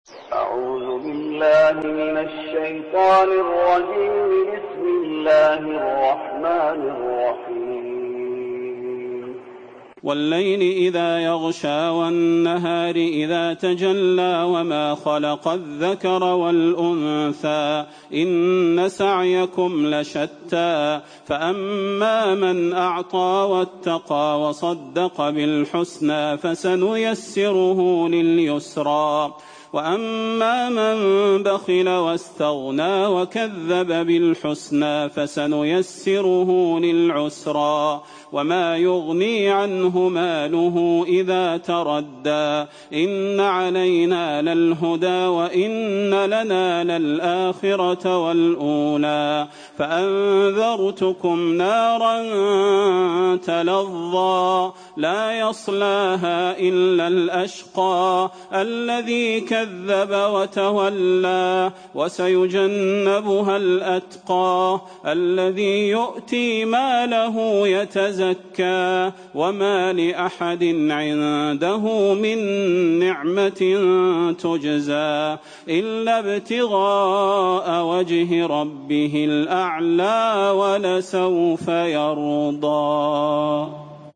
أعوذ بالله من الشيطان الرجيم. بسم الله الرحمن الرحيم. والليل إذا يغشى والنهار إذا تجلى وما خلق الذكر والأنثى إن سعيكم لشتى فأما من أعطى واتقى وصدق بالحسنى فسنيسره لليسرى وأما من بخل واستغنى وكذب بالحسنى فسنيسره للعسرى وما يغني عنه ماله إذا تردى إن علينا للهدى وإن لنا للآخرة والأولى فأنذرتكم نارا تلظى لا يصلاها إلا الأشقى الذي كذب وتولى وسيجنبها الأتقى الذي يؤتي ماله يتزكى وما لأحد عنده من نعمة تجزى إلا ابتغاء وجه ربه الأعلى ولسوف يرضى.